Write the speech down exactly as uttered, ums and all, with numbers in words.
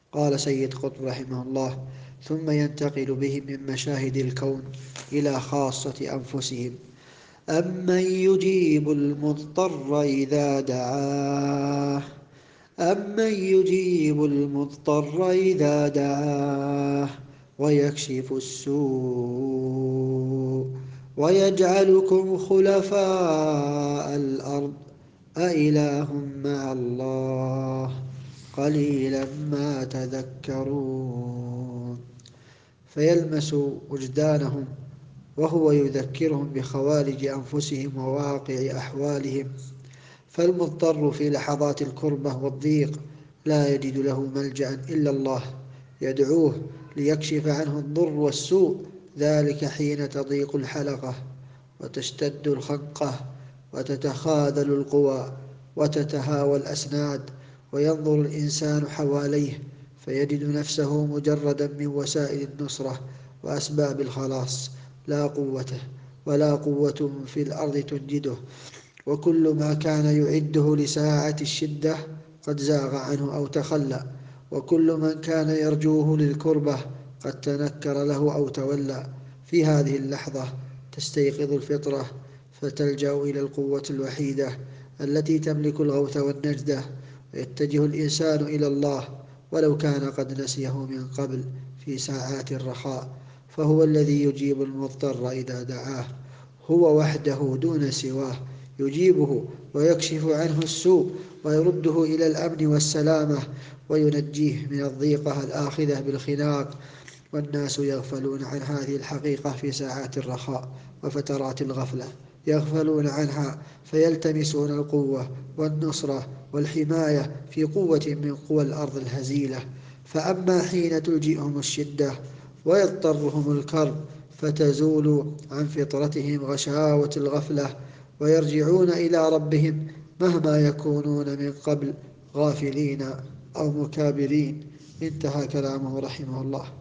قال سيد قطب رحمه الله: ثم ينتقل بهم من مشاهد الكون إلى خاصة أنفسهم. أمن يجيب المضطر إذا دعاه أمن يجيب المضطر إذا دعاه ويكشف السوء ويجعلكم خلفاء الأرض أإله مع الله قليلا ما تذكرون. فيلمس وجدانهم وهو يذكرهم بخوارج أنفسهم وواقع أحوالهم. فالمضطر في لحظات الكربة والضيق لا يجد له ملجأ إلا الله يدعوه ليكشف عنه الضر والسوء، ذلك حين تضيق الحلقة وتشتد الخنقة وتتخاذل القوى وتتهاوى الأسناد، وينظر الإنسان حواليه فيجد نفسه مجردا من وسائل النصرة وأسباب الخلاص، لا قوته ولا قوة في الأرض تنجده، وكل ما كان يعده لساعة الشدة قد زاغ عنه أو تخلى، وكل من كان يرجوه للكربة قد تنكر له أو تولى. في هذه اللحظة تستيقظ الفطرة فتلجأ إلى القوة الوحيدة التي تملك الغوث والنجدة، ويتجه الإنسان إلى الله ولو كان قد نسيه من قبل في ساعات الرخاء، فهو الذي يجيب المضطر إذا دعاه، هو وحده دون سواه يجيبه ويكشف عنه السوء ويرده إلى الأمن والسلامة وينجيه من الضيقة الآخذة بالخناق. والناس يغفلون عن هذه الحقيقة في ساعات الرخاء وفترات الغفلة، يغفلون عنها فيلتمسون القوة والنصرة والحماية في قوة من قوى الأرض الهزيلة. فأما حين تلجئهم الشدة ويضطرهم الكرب فتزول عن فطرتهم غشاوة الغفلة ويرجعون إلى ربهم مهما يكونون من قبل غافلين أو مكابرين. انتهى كلامه رحمه الله.